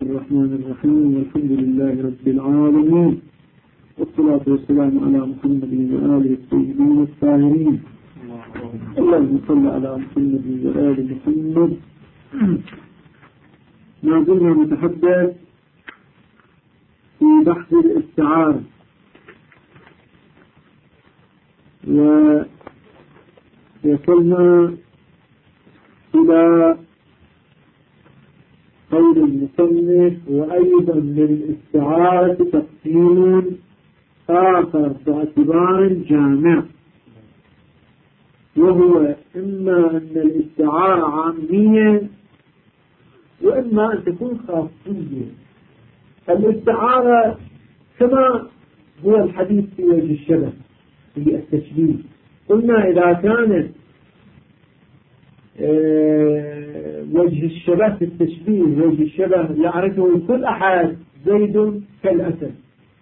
الرحمن الرحيم والحمد لله رب العالمين والصلاة والسلام على محمد وآله الطيبين الطاهرين اللهم صل على محمد وآل محمد. ما زلنا نتحدث في بحث الاستعارة ووصلنا إلى قول المصنف وأيضا للاستعارة تقسيم آخر باعتبار جامع، وهو إما أن الاستعارة عامية وإما أن تكون خاصية. الاستعارة كما هو الحديث في وجه الشبه في التشبيه، قلنا إذا كانت وجه الشبه في التشبيه وجه الشبه يعرفه كل أحد، زيد كالأسد،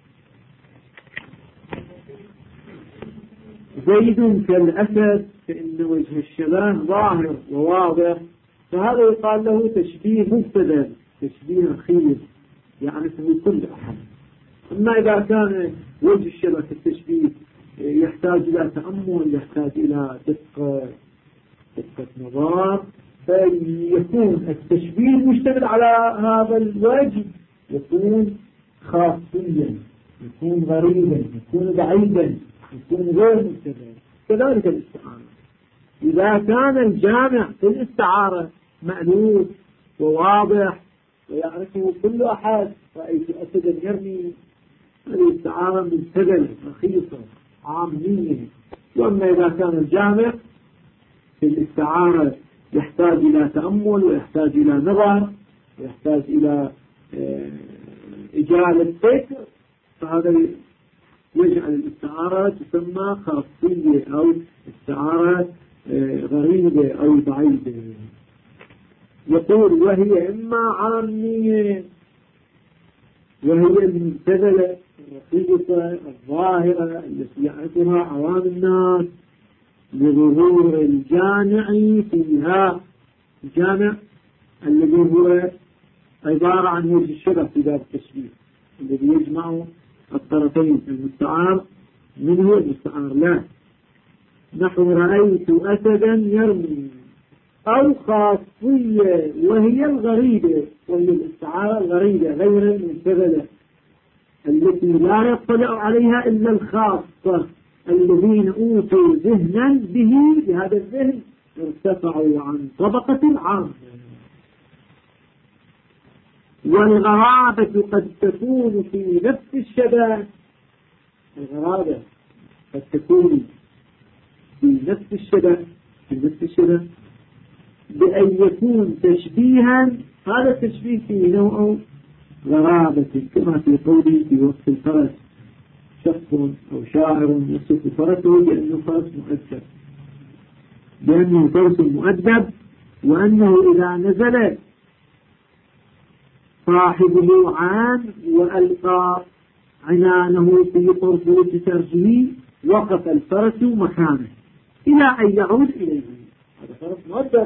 زيد كالأسد، فإن وجه الشبه ظاهر وواضح، فهذا يقال له تشبيه مبتدأ، تشبيه أخير يعرفه كل أحد. أما إذا كان وجه الشبه في التشبيه يحتاج إلى تأمل، يحتاج إلى دقة نظر، فيكون التشبيه مشتمل على هذا الوجه يكون خاصيا، يكون غريبا، يكون بعيدا، يكون غير مبتدأ. كذلك الاستعارة إذا كان الجامع في الاستعارة مألوف وواضح ويعرفه كل أحد، رأيت أسدا يرمي، الاستعارة مبتدأ رخيصة عامية. وأما إذا كان الجامع في الاستعارة يحتاج إلى تأمل ويحتاج إلى نظر ويحتاج إلى إجالة فكر، فهذا يجعل الاستعارة تسمى خاصية أو استعارة غريبة أو بعيدة. يقول وهي إما عامية وهي المبتذلة الرقيقة الظاهرة التي يعرفها عوام الناس لظهور الجامع فيها، الجامع الذي هو عبارة عن وجه الشبه في باب التشبيه الذي يجمع الطرفين، المستعار منه المستعار له، نحو رأيت أسدا يرمي، أو خاصية وهي الغريبة، وهي الاستعارة الغريبة غير المبتذلة التي لا يطلع عليها إلا الخاصة الذين أوتوا ذهنا به، بهذا الذهن ارتفعوا عن طبقة العامة. والغرابة قد تكون في نفس الشبه، الغرابة قد تكون في نفس الشبه بأن يكون تشبيها، هذا التشبيه فيه نوع غرابة، كما في قوله في وصف الفرس شخص أو شاعر يصف فرسه بأنه فرس مؤدب، بأنه فرس مؤدب، وأنه إذا نزل صاحبه عام وألقى عنانه في طرفوش سرجه وقف الفرس مكانه إلى أن يعود إليه. هذا فرس مؤدب.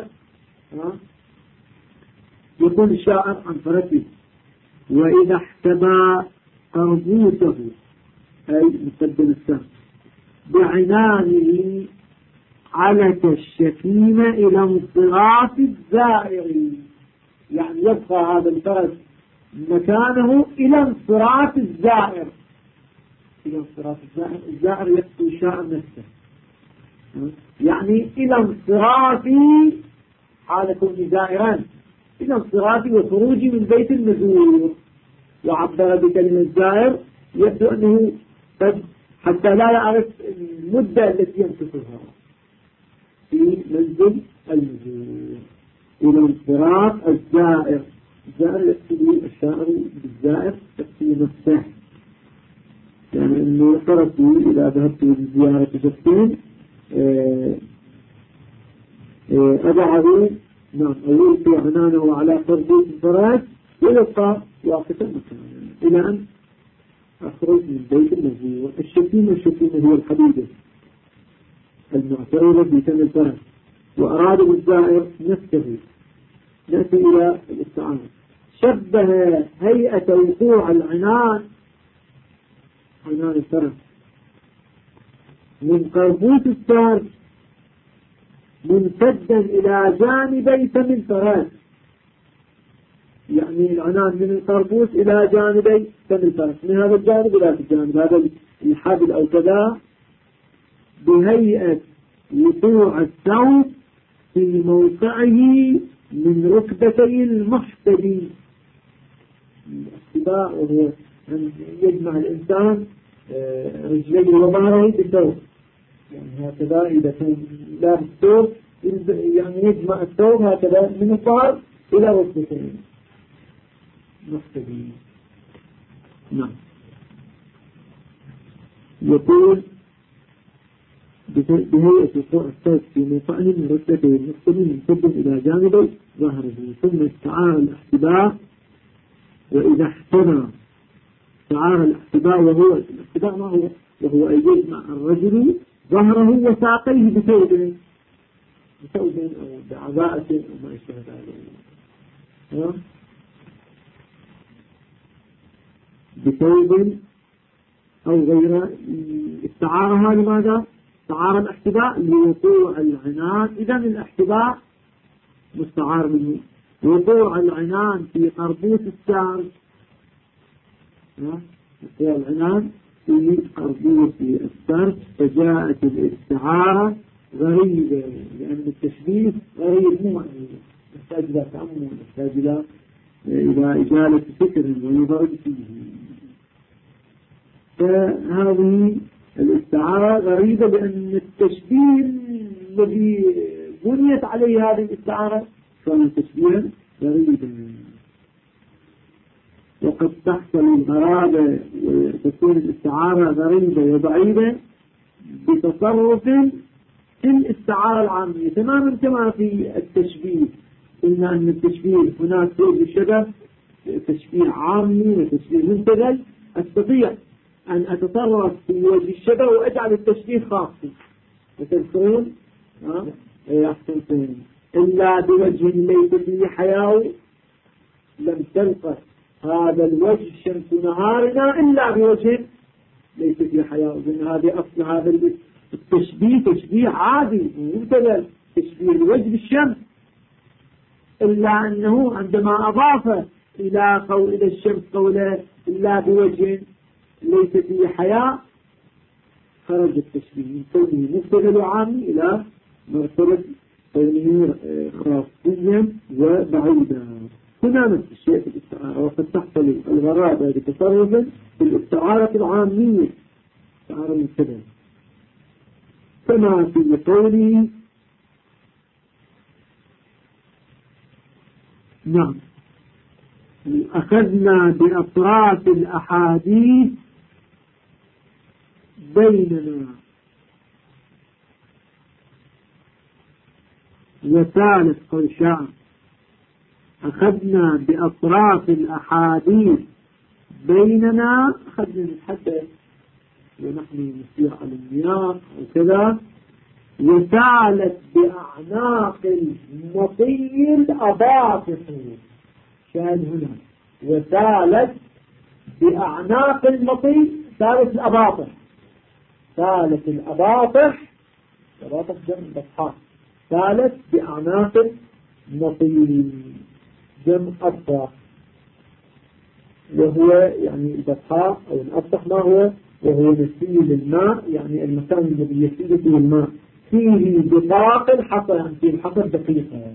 يقول الشاعر عن فرسه وإذا احتبى أربوته، أي مقدم السهم، بعنانه علت الشكيمة إلى انصراف الزائر، يعني يبقى هذا الفرس مكانه إلى انصراف الزائر. إلى انصراف الزائر يقصد الشاعر نفسه، يعني إلى انصراف حال كون زائرا، إلى انصراف وخروجي من بيت المزور. وعبر بكلمة زائر يبدو أنه حتى لا يعرف المدة التي يمكثها في منزل المزور، إلى انصراف الزائر. الزائر يقصد الشاعر بالزائر يقصد نفسه، يعني أنه فرسي إذا ذهبت لزيارة شخصين أضعه أولت عنانه على فرد الفراش ويبقى واقفا مكانه إلى أن أخرج من بيت المزور. الشكيمة هي الحديدة المعترضة في سن الفرس، وأراد بالزائر نفسه. نأتي إلى الاستعانة. شبه هيئة وقوع العنان الفرس من قربوس السارج ممتدا إلى جانبي فم الفرس، يعني العنان من القربوس إلى جانبي فم الفرس، من هذا الجانب إلى الجانب، هذا الحبل أو كذا، بهيئة وقوع الثوب في موقعه من ركبتي المحتدي. الاحتباء وهو أن يجمع الإنسان رجليه وظهره بالثوب، يعني هكذا إذا كان لابس الثوب يعني يجمع الثوب هكذا من الظهر إلى ركبتيه محتدي. نعم. يقول بهيئة وقوع الثوب في موقعه من ركبتيه المحتدي ممتد إلى جانبي ظهره، ثم استعار الاحتباء. وإذا احتمى استعار الاحتباء، وهو الاحتباء ما هو؟ وهو أن يجمع الرجل ظهره وساقيه بثوب أو بعباءة أو ما يشبه ذلك، بثوب أو غيره. استعارها لماذا؟ استعار الاحتباء لوقوع العنان. إذا الاحتباء مستعار منه. وقوع العنان في قربوس السارج، وقوع العنان في قربوس السارج، فجاءت الاستعارة غريبة، لأن التشبيه غريب، مو يحتاج إلى تأمل، يحتاج إلى إجالة فكر ونظر فيه. فهذه الاستعارة غريبة، لأن التشبيه الذي بنيت عليه هذه الاستعارة كان تشبيها غريبا. وقد تحصل الغرابة وتكون الاستعارة غريبة وبعيدة بتصرف في الاستعارة العامية، تماما كما في التشبيه. قلنا أن التشبيه هناك توجد الشبه تشبيه عامي وتشبيه منتقل. أستطيع أن أتصرف في وجه الشبه وأجعل التشبيه خاصي، وتذكرون أحسنتين إلا بوجه ليس فيه حياة لم تلقى هذا الوجه شمس نهارنا إلا بوجه ليس فيه حياة. لأن هذه أصل هذا التشبيه تشبيه عادي منتقل، تشبيه الوجه بالشمس، إلا أنه عندما أضاف إلى الشمس قوله إلا بوجه ليس فيه حياة، خرج التشبيه من كونه مبتدل وعامي إلى مرتبة كونه خاصيا وبعيدا. هنا نفس الشيء في الاستعارة، وقد تحصل الغرابة بتصرف في الاستعارة العامية، استعارة مبتدل، كما في قوله نعم أخذنا بأطراف الأحاديث بيننا وثالث قرشان. أخذنا بأطراف الأحاديث بيننا، أخذنا نتحدث ونحن نسير على المياه وكذا. وسالت بأعناق المطي الأباطح، شاهد هنا وسالت بأعناق المطي، سالت الأباطح، سالت الأباطح، الأباطح جمع بطحاء، سالت بأعناق المطي جمع أبطح، وهو يعني البطحاء أو الأبطح ما هو؟ وهو نسيل الماء، يعني المكان الذي يسيل فيه الماء، فيه دقاق الحصى، يعني فيه الحصى دقيقة.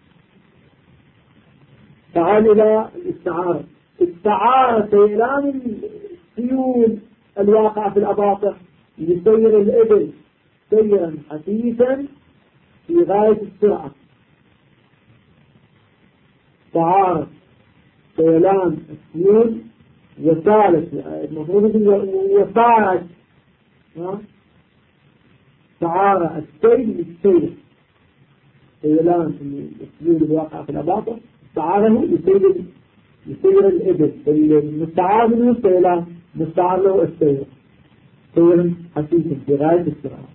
تعال إلى الاستعارة. استعارة سيلان السيول الواقع في الأباطح لسير الإبل سيرا حثيثا في غاية السرعة. استعارة سيلان السيول وسالت، المفروض وسالت استعارة السيل للسير، سيلان السيول الواقع في الأباطح استعاره لسير الإبل، المستعار منه السيلان، مستعار له السير سيرا حثيثا في غاية السرعة.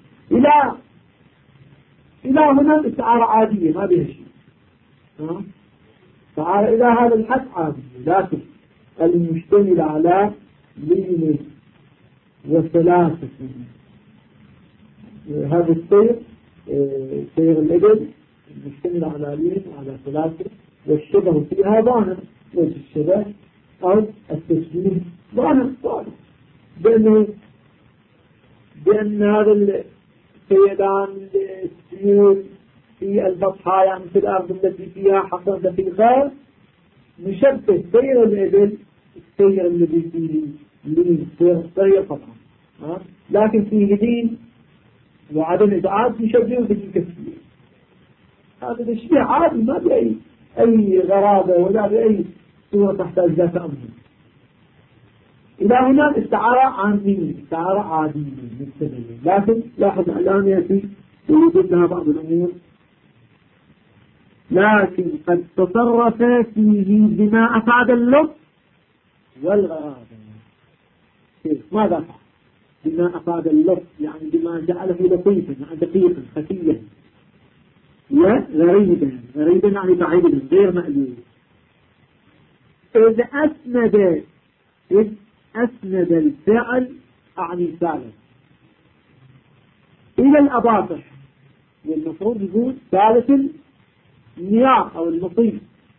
إلى هنا الاستعارة عادية ما بها شيء. تعالى إلى هذا الحد عادي، لكن المشتمل على لين وثلاثة، هذا السير سير الإبل المشتمل على لين وعلى ثلاثة، والشبه فيها ظاهر، وجه الشبه أو التشبيه ظاهر بأن هذا السيدان السيول في البطحاء يعني في الأرض التي فيها حصر دقيقة مشبه سير الإبل السير الذي فيه لين سير طبعا، لكن فيه لين وعدم إبعاد مشبه بالكثير. هذا تشبيه عادي ما بأي غرابة ولا بأي صورة تحتاج ذات أمر. إلى هنا الاستعارة عامية، استعارة عادية مستمرة، لكن لاحظ الآن يأتي ويوجد لها بعض الأمور، لكن قد تصرف فيه بما أفعد اللطف والغرابة. ماذا فعل؟ بما أفعد اللطف يعني بما جعله لطيفا يعني دقيقا خفيا، وغريبا يعني بعيدا غير مألوف. إذا أسند الفعل أعني ثالث إلى الأباطح، والمفروض يقول ثالث النيار أو المطيف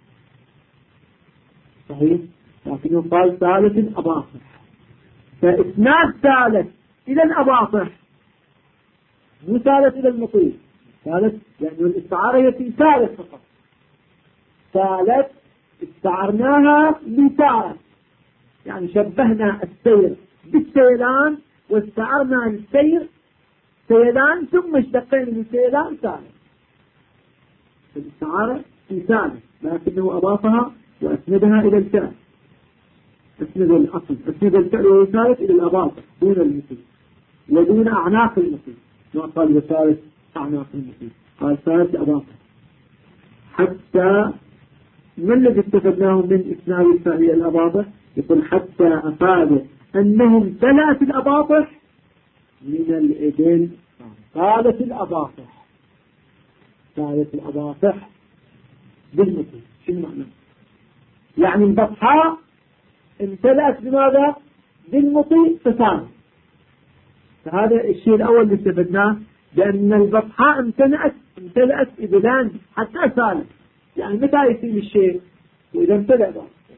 صحيح، لكنه قال ثالث الأباطح، فإسناد ثالث إلى الأباطح مو ثالث إلى المطيف، ثالث يعني الاستعارة يأتي ثالث فقط، ثالث استعرناها بثالث يعني شبهنا السير بالسيلان واستعرنا السير سيلان ثم اشتقينا من سيلان ثالث، الاستعارة في ثالث لكنه أضافها وأسندها إلى الفعل، أسند الأصل، أسند الفعل والثالث إلى الأباطح دون المثل ودون أعناق المثل، ما قال وثالث أعناق المثل، قال ثالث الأباطح. حتى ما الذي استفدناه من إسناد الفعل إلى الأباطح؟ يقول حتى أفاد أنهم ثلاث الأباطح من الإبل، ثالث الأباطح، ثالث الأباطح بالمثل. شو معنى؟ يعني البطحاء امتلأت بماذا؟ بالمطي فثالث. فهذا الشيء الأول اللي استفدناه، لأن البطحاء امتلأت إبلان حتى ثالث، يعني متى يصير الشيء؟ وإذا امتلأ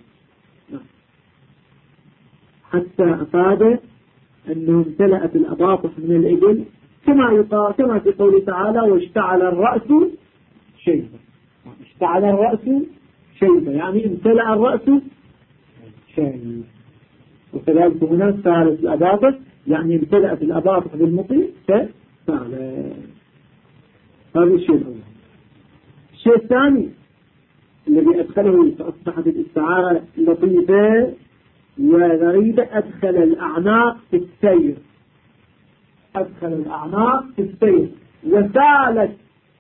حتى أفاد أنه امتلأت الأباطح من الإبل، كما في قوله تعالى واشتعل الرأس شيبة، اشتعل الرأس شيبة يعني امتلأ الرأس شيبة. وكذلك هنا ثالث الأباطح يعني امتلأت الأباطح بالمطي فثالث. هذا الشيء الأول. الشيء الثاني الذي أدخله فأصبحت الاستعارة لطيفة وغريبة، أدخل الأعناق في السير، أدخل الأعناق في السير وسالت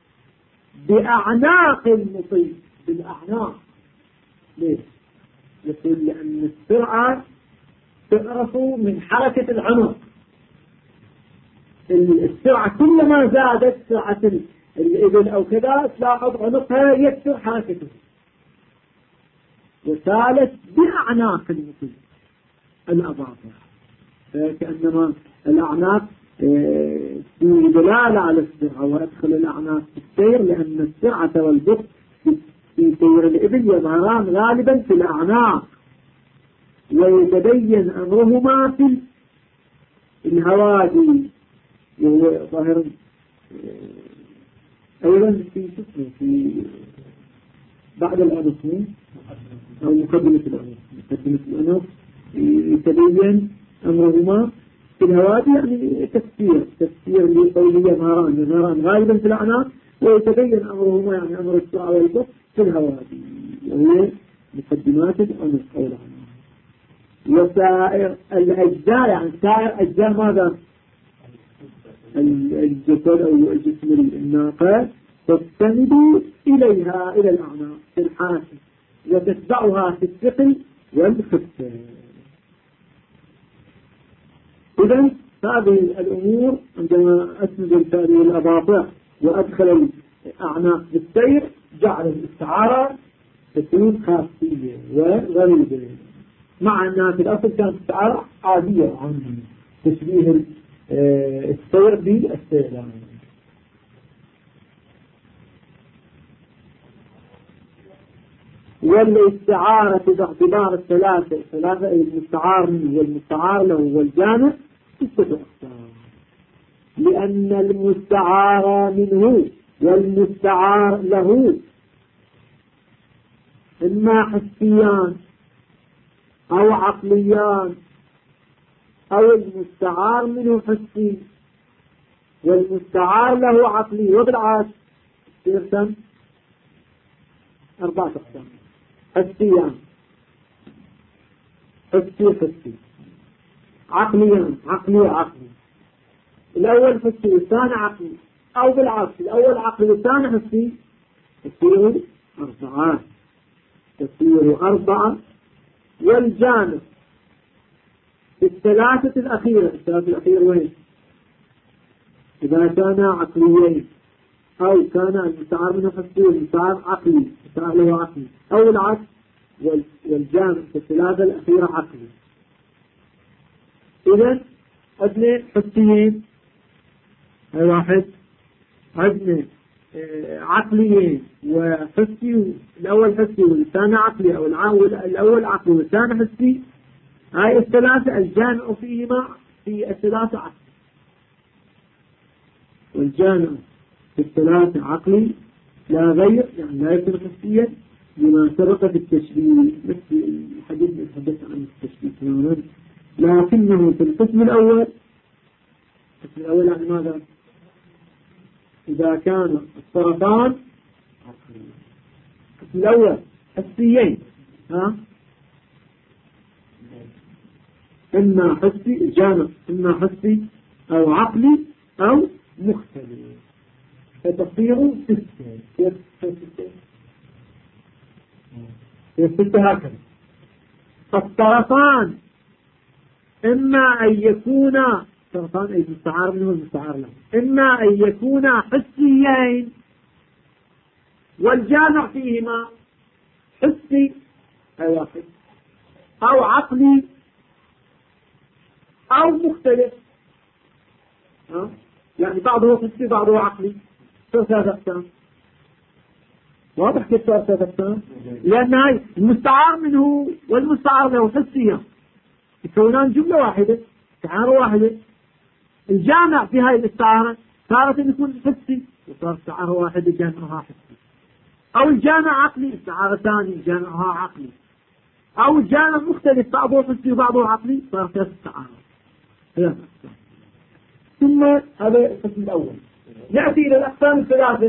بأعناق المطيف، بالأعناق. ليش؟ يقول لأن السرعة تعرف من حركة العنق، السرعة كلما زادت سرعة الإبل أو كذا تلاحظ عنقها يكثر حركته، وسالت بأعناق المطيف الأباطح، كأنما الأعناق في دلالة على السرعة، وأدخل الأعناق في السير لأن السرعة والبطء في سير الإبل يظهران غالبا في الأعناق، ويتبين أمرهما في الهوادي، وهو ظاهر أيضا في بعد الأنف أو مقدمة الأنف يتبين أمرهما في الهوادي، يعني تفسير لقوله يظهران غالبا في الأعناق، ويتبين أمرهما يعني أمر السرعة والبطء في الهوادي، وهي مقدمات الأنف أو الأعناق. وسائر الأجزاء يعني سائر أجزاء ماذا؟ الجسد أو الجسم الناقة تستند إليها إلى الأعناق في الحاسة، وتتبعها في الثقل والخفة. إذن هذه الأمور عندما أسند الفعل والأباطح وأدخل الأعناق بالسير جعل الاستعارة تكون خاصية وغريبة، مع أنها في الأصل كانت استعارة عادية عن تشبيه السير بالسيلان. والاستعارة باعتبار الثلاثة المستعار منه والمستعار له والجامع 6 أقسام، لأن المستعار منه والمستعار له إما حسيان أو عقليان، أو المستعار منه حسي والمستعار له عقلي، وبالعكس يرسم 4 أقسام: حسيان حسي عقليان عقلي. الأول حسي والثاني عقلي، أو بالعكس الأول عقلي والثاني حسي، تصير 4. والجانب في الثلاثة الأخيرة وين؟ إذا كان عقليين أو كان المستعار منه حسي والمستعار عقلي المستعار له عقلي، أو العكس. والجامع في الثلاثة الأخيرة عقلي. إذن عندنا حسيين، هاي واحد، عندنا عقليين وحسي، الأول حسي والثاني عقلي، أو الأول عقلي والثاني حسي. هاي الثلاثة الجامع فيهما في الثلاثة عقلي، والجامع في الثلاثة عقلي لا غير، يعني لا يكون حسيا لما سبق في التشبيه، مثل الحديث اللي تحدث عن التشبيه تماما. لكنه في القسم الأول يعني ماذا؟ إذا كان الطرفان القسم الأول حسيين، إما حسي الجامع، إما حسي أو عقلي أو مختلف، فتصير 6 هكذا. الطرفان إما أن يكونا طرفان أي المستعار منه والمستعار له، إما أن يكونا حسيين والجامع فيهما حسي أي واحد، أو عقلي أو مختلف، يعني بعضه حسي بعضه عقلي. 3 أقسام. واضح كيف صار 3 أقسام؟ لأن هاي المستعار منه والمستعار له حسيا يكونان جملة واحدة، استعارة واحدة. الجامع في هاي الاستعارة صارت أن يكون حسي وصار استعارة واحدة جامعها حسي، أو الجامع عقلي استعارة ثانية جامعها عقلي، أو الجامع مختلف بعضه حسي وبعضه عقلي صار 3 استعارة. 3 أقسام. ثم هذا القسم الأول. نأتي إلى الأقسام الثلاثة.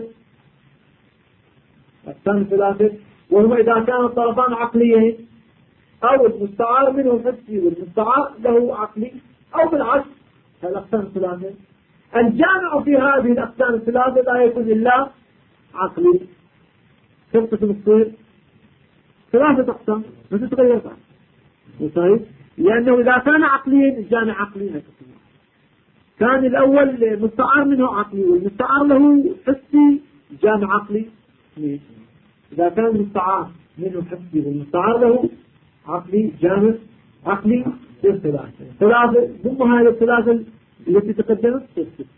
الأقسام الثلاثة وهم إذا كان الطرفان عقليين، أو المستعار منه حسي والمستعار له عقلي، أو بالعكس. الأقسام الثلاثة الجامع في هذه الأقسام الثلاثة لا يكون إلا عقلي. كيف تصير 3 أقسام ما تتغير بعد، لأنه إذا كان عقليا الجامع عقلي، كان الأول مستعار منه عقلي والمستعار له حسي جامع عقلي. إذا كان المستعار منه حسي والمستعار له عقلي جامع عقلي 3 ضم هذه ال3 التي تقدمت.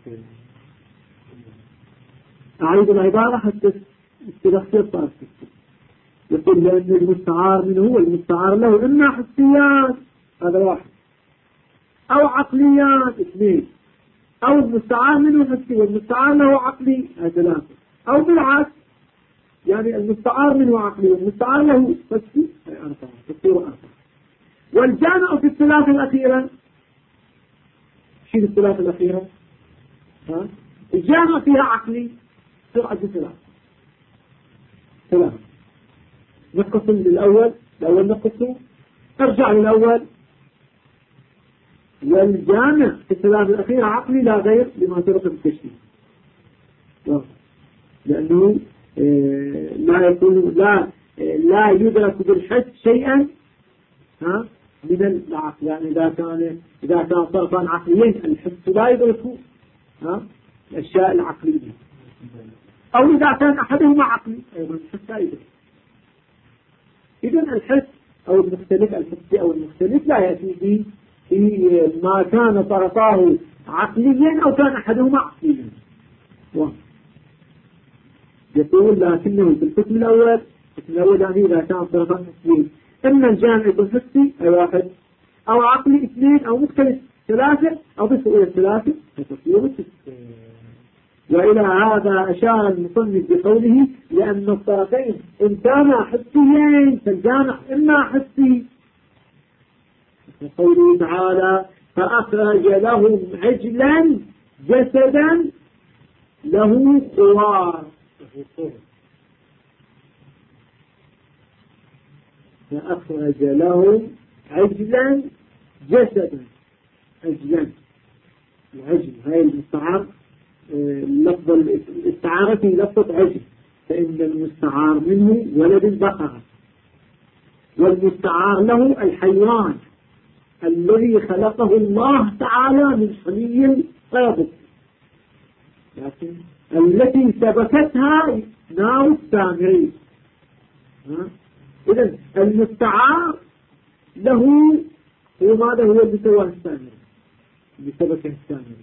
أعيد العبارة حتى تلخص صار. يقول لأن المستعار منه والمستعار له إما حسيان، هذا واحد، أو عقليان 2، أو المستعار منه حسي والمستعار له عقلي 3، أو بالعكس يعني المستعار منه عقلي والمستعار له حسي 4. تصير 4. والجامع في الثلاثة الأخيرة، شيل الثلاثة الأخيرة، الجامع فيها عقلي تصير 3. نقسم للأول نقسم، ارجع للأول. والجامع في الثلاثة الأخيرة عقلي لا غير لما سبق بالتشبيه، لأنه لا يكون لا يدرك بالحس شيئا من العقل. يعني إذا كان طرفان عقليين الحس لا يدركه الأشياء العقلية، أو إذا كان أحدهما عقلي أيضا الحس لا يدرك. إذن الحس أو المختلف الحسي أو المختلف لا يأتي في ما كان طرفاه عقليا أو كان أحدهما عقليا. يقول لكنه في القسم الأول يعني إذا كان طرفان حسيين إما الجامع يكون حسي أي واحد أو عقلي اثنين أو مختلف ثلاثة أو ضفوا إلى الثلاثة فتصير ستة. وإلى هذا أشار المصنف بقوله لأن الطرفين إن كانا حسيين فالجامع إما حسي. قوله تعالى فأخرج لهم عجلا جسدا له خوار. فأخرج لهم عجلا جسدا. عجلا العجل هاي المستعار لفظ الاستعارة في لفظ عجل فإن المستعار منه ولد البقرة والمستعار له الحيوان الذي خلقه الله تعالى من حمي قابض لكن التي سبكتها نار السامري. إذن المستعار له هو ماذا هو اللي سواه السامري اللي سبكه السامري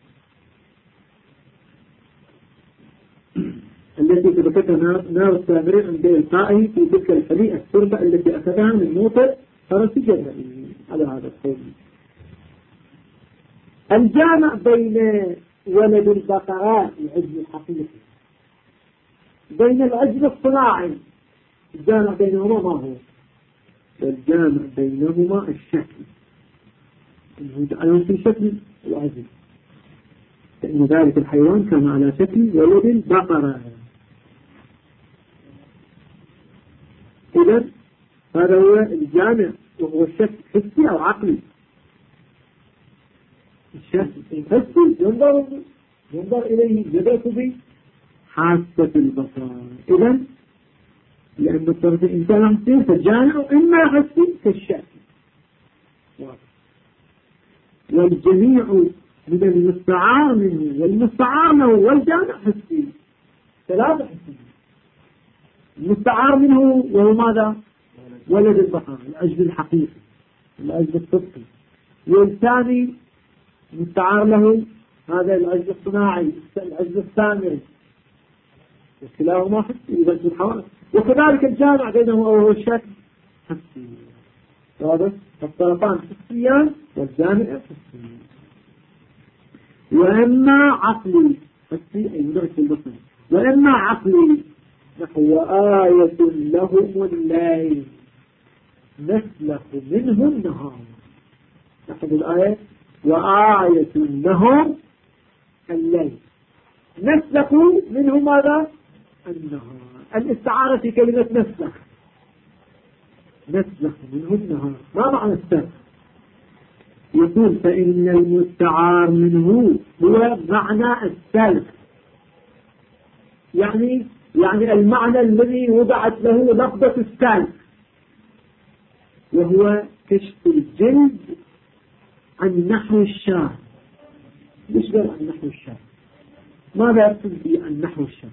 التي سبكتها نار السامري عند إلقائه في تلك الحليئة السربة التي أخذها من موطئ فرس جبل. على هذا القول الجامع بين ولد البقرات العجل الحقيقي بين العجل الصناعي الجامع بينهما ما هو؟ الجامع بينهما الشكل في شكل العجل لأن ذلك الحيوان كان على شكل ولد البقرة. إذن هذا هو الجامع وهو الشكل حسي أو عقلي. الشكل الحسي ينظر إليه جدته بحاسة البصر. إذن لأن الطرف الإنسان حسي فالجامع إما حسي كالشكل والجميع من المستعار منه والمستعار له والجامع حسي ثلاثة حسي. المستعار منه وهو ماذا؟ ولد البقر العجل الحقيقي العجل الصدقي والثاني مستعار له هذا العجل الصناعي العجل السامري وكلاهما حسي يبدو الحوادث. وكذلك الجامع بينهما وهو الشكل حسي. واضح؟ الطرفان حسيان والجامع حسي. وإما عقلي حسي أي مدرك البصر وإما عقلي نحو آية لهم الليل نسلخ منه النهار. نحن الآية وآية لهم الليل نسلخ منه ماذا؟ النهار. الاستعارة في كلمة نسلخ منه النهار ما معنى السلخ؟ يقول فإن المستعار منه هو معنى السلخ يعني المعنى الذي وضعت له لفظة السلخ وهو كشف الجلد عن نحو الشاه. ليش قال عن نحو الشاه؟ ماذا يقصد به عن نحو الشاه؟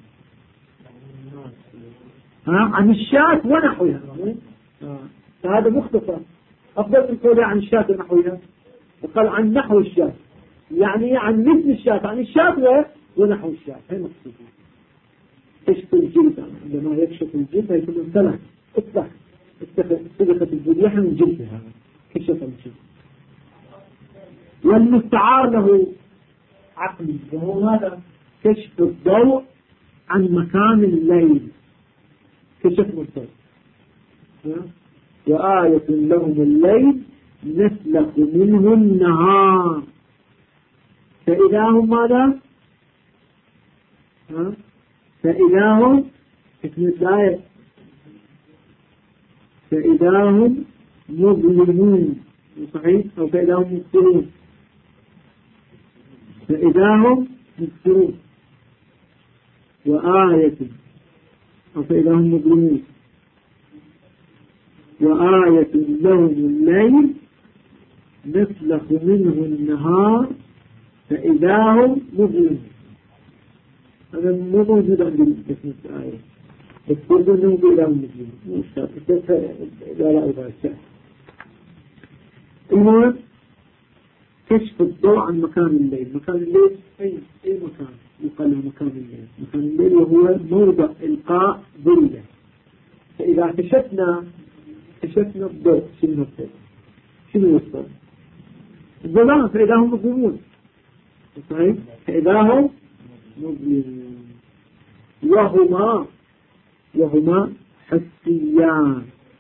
عن الشاة ونحوها. فهذا مختصر أفضل من قوله عن الشاة ونحوها. وقال عن نحو الشاة يعني عن مثل الشاة عن الشاة ونحو الشاة. هي مقصوده كشف الجلد. عندما يكشف الجلد يكون انسلخ اطلق استلقت الذبيحة من جلدها كشف الجلد. والمستعار له عقلي وهو ماذا؟ كشف الضوء عن مكان الليل كشف الضوء. وآية لهم الليل نسلخ منه النهار فإذا هم ماذا؟ فإذا هم اسم الآية فإذا هم مظلمون صحيح أو فإذا هم مبصرون فإذا هم مبصرون وآية أو فإذا هم مظلمون وآية لهم الليل نسلخ منه النهار فإذا هم مظلمون. هذا مو موجود عند اسم الآية بتقول إنه بلا مجرم مو شرط لا أباشر. المهم كشف الضوء عن مكان الليل. مكان الليل أي مكان يقال له مكان الليل؟ مكان الليل وهو موضع إلقاء ظله. فإذا كشفنا الضوء شنو يصير؟ الظلام. فإذا هم مظلمون. صحيح؟ فإذا هم مظلمون وهما حسيان.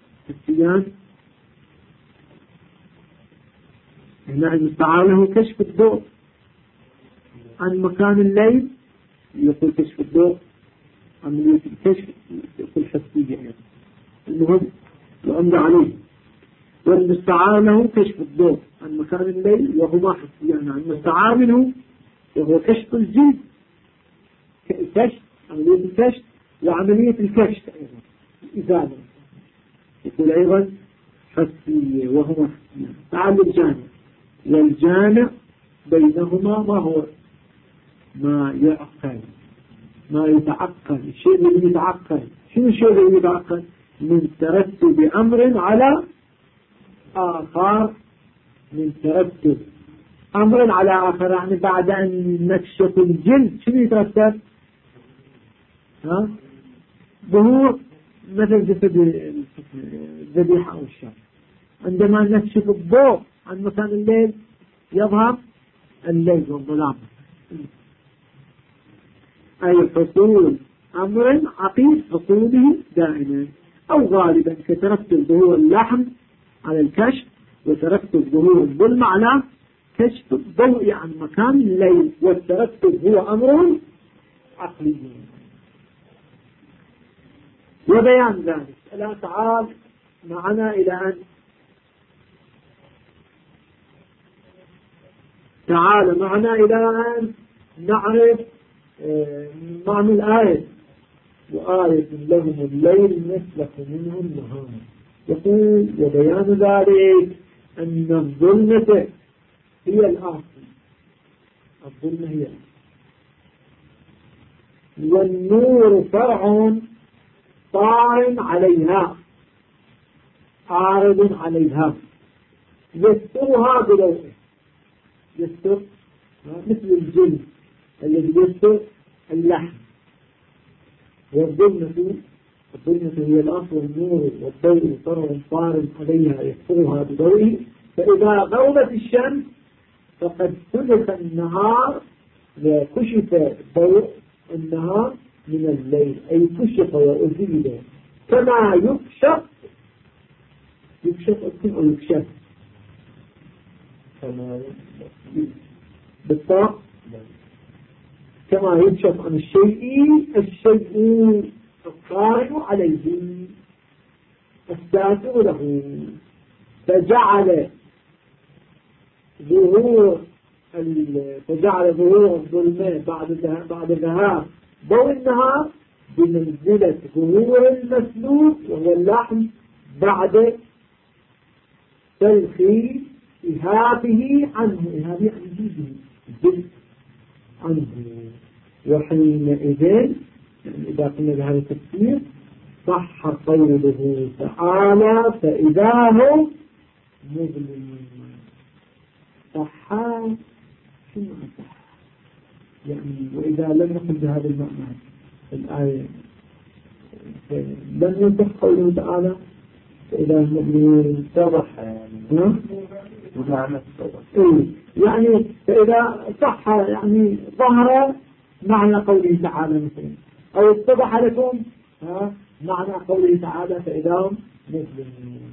هنا المستعار له كشف الضوء عن مكان الليل، يقول كشف الضوء عملية الكشف يقول حسية يعني. المهم الأمر عليه. والمستعار له كشف الضوء عن مكان الليل وهما حسيان. عن المستعار منه وهو كشف الجلد، كشف عملية الكشف وعملية الكشف أيضا الإزالة. يقول أيضا حسية وهما حسيان. تعال الجامع. والجامع بينهما ما هو؟ ما يعقل، ما يتعقل. الشيء الذي يتعقل. شنو الشيء الذي يتعقل؟ من ترتب أمر على آخر. من ترتب أمر على آخر يعني بعد أن نكشف الجلد شنو يترتب؟ ظهور مثل جسد الذبيحة أو الشر. عندما نكشف الضوء عن مكان الليل يظهر الليل والظلام. أي حصول أمر عقيد حصوله دائما أو غالبا، كترتب ظهور اللحم على الكشف وترتب ظهور الظلم على كشف الضوء عن مكان الليل. والترتب هو أمر عقلي. وبيان ذلك الآن تعال معنا إلى أن نعرف معنى الآية. وآية لهم الليل نسلخ منه النهار. يقول وبيان ذلك أن الظلمة هي الآخر. الظلمة هي الآخر. والنور فرع طار عليها عارض عليها يسترها بضوءه. يستر مثل الجلد الذي يستر اللحم. والظلمة هي الأصل. والنور والضوء فرع طار عليها يسترها بضوءه. فإذا غربت الشمس فقد سلخ النهار وكشف ضوء النهار من الليل. أي كشف وأزيل كما يكشف أو يكشف بالطاق كما يكشف عن الشيء الطارئ عليه الساتر له. فجعل ظهور الظلمة بعد ذهاب ضوء النهار بمنزلة ظهور المسلوب وهو اللحم بعد تلخي إهابه عنه. إهابه عن جلد عنه. وحينئذ يعني إذا قلنا بهذا التفسير صح قوله تعالى فإذا هم مظلمون. صح شنو صح يعني؟ وإذا لم نقل بهذا المعنى الآية لم يصح قوله تعالى فإذا هم مظلمون. اتضح يعني يعني فإذا صح يعني ظهر معنى قوله تعالى مثلا، أو اتضح لكم معنى قوله تعالى فإذا هم مظلمون.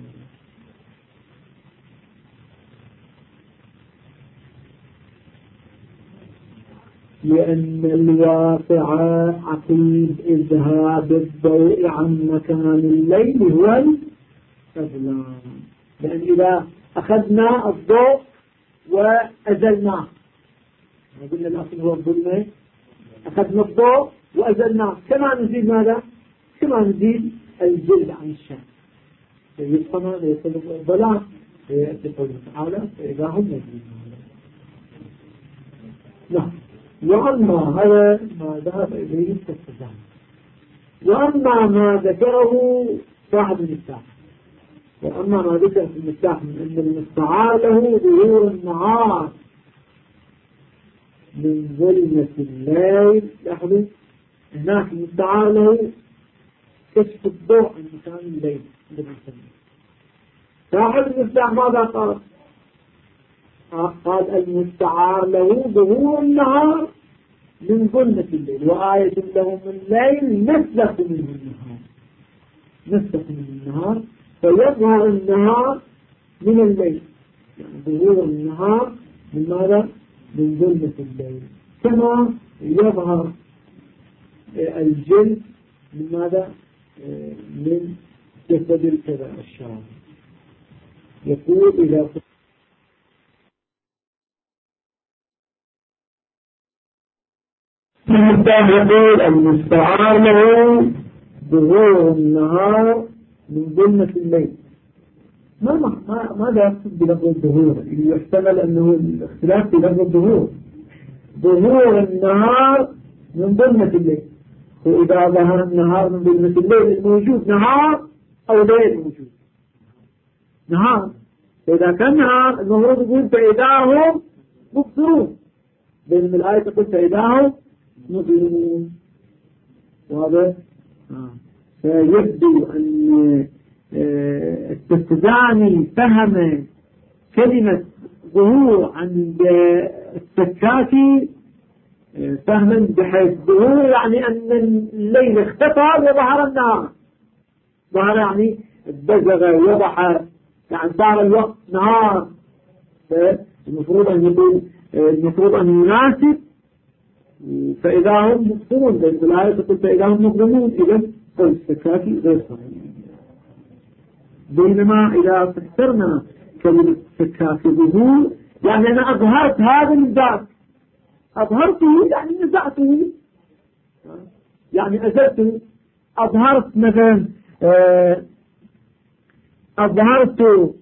لأن الواقع عقيد إذهاب الضوء عن مكان الليل هو الظلام. لأن إذا أخذنا الضوء وأزلناه، قلنا الأصل هو الظلمة، أخذنا الضوء وأزلناه، كما نزيد ماذا؟ كما نزيد الجلد عن الشمس فيصنع ليصل الظلام. فيأتي قوله تعالى فإذا هم مظلمون. نعم. وأما هذا ما ذهب إليه التزام وأما ما ذكره صاحب المفتاح، وأما ما ذكر في المفتاح من أن المستعار له ظهور النهار من ظلمة الليل. لاحظوا هناك المستعار له كشف الضوء عن مكان الليل. صاحب المفتاح ماذا قال؟ قال المستعار له ظهور النهار من ظلمة الليل، وآية لهم الليل نسلخ منه النهار، نسلخ منه النهار فيظهر النهار من الليل، يعني ظهور النهار من ماذا؟ من ظلمة الليل، كما يظهر الجلد من ماذا؟ من جسد الكذا الشام. يقول إذا يقول المستعار له ظهور النهار من ظلمة الليل. ماذا يقصد بلفظ الظهور؟ يحتمل أنه الاختلاف في لفظ الظهور. ظهور النهار من ظلمة الليل، وإذا ظهر النهار من ظلمة الليل الموجود نهار أو ليل موجود نهار، فإذا كان نهار المفروض يقول فإذا هم مبصرون، بينما الآية تقول فإذا هم مظلمون. واضح؟ فيبدو أن التستداني فهم كلمة ظهور عند السكاتي فهما بحيث ظهور يعني أن الليل اختفى وظهر النهار، ظهر يعني بزغ وضح، يعني صار الوقت نهار. فالمفروض أن يكون المفروض أن يناسب فإذا هم مبصرون، بين الآية تقول فإذا هم مظلمون، إذا السكاتي غير صحيح. بينما إذا فسرنا كلمة السكاتي ظهور يعني أنا أظهرت هذا الذات، أظهرته يعني نزعته، يعني أزلته. أظهرت مثلا أظهرت